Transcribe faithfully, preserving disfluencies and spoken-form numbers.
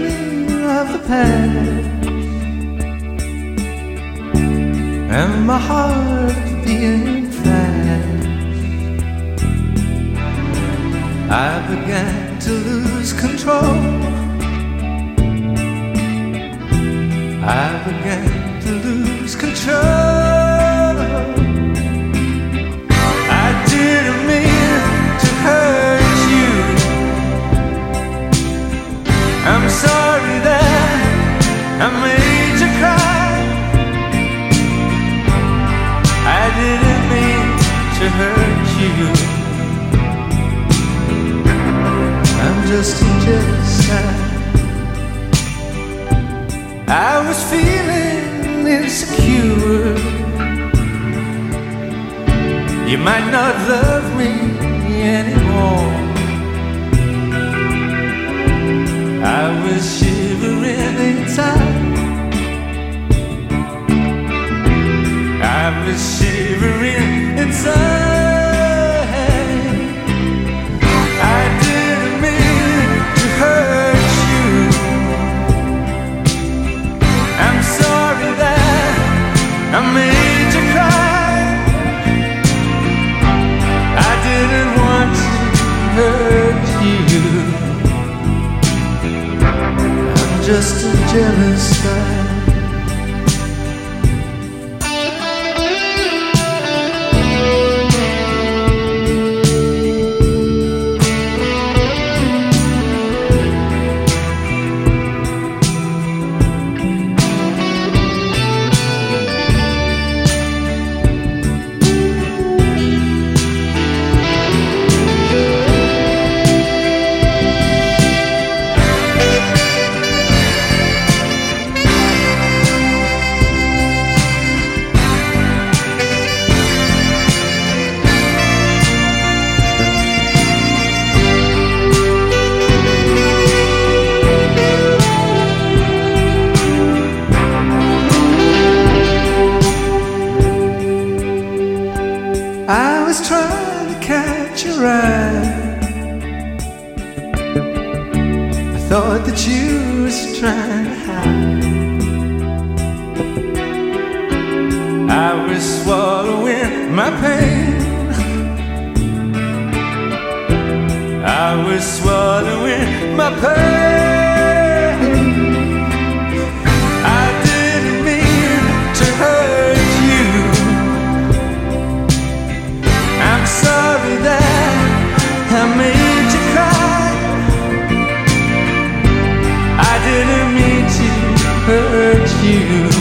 feeling of the past, and my heart beating fast. I began to lose control. I began to lose control. I didn't mean to hurt you. I'm sorry that I made you cry. I didn't mean to hurt you. I'm just a jealous guy. I was feeling insecure. You might not love me anymore. I was shivering inside. I was shivering inside. I didn't mean to hurt you. I'm sorry that I made you cry. I didn't want to hurt you. I'm just a jealous guy. I was trying to catch your eye. I thought that you was trying to hide. I was swallowing my pain. I was swallowing my pain. I didn't mean to hurt you. I'm sorry that I made you cry. I didn't mean to hurt you.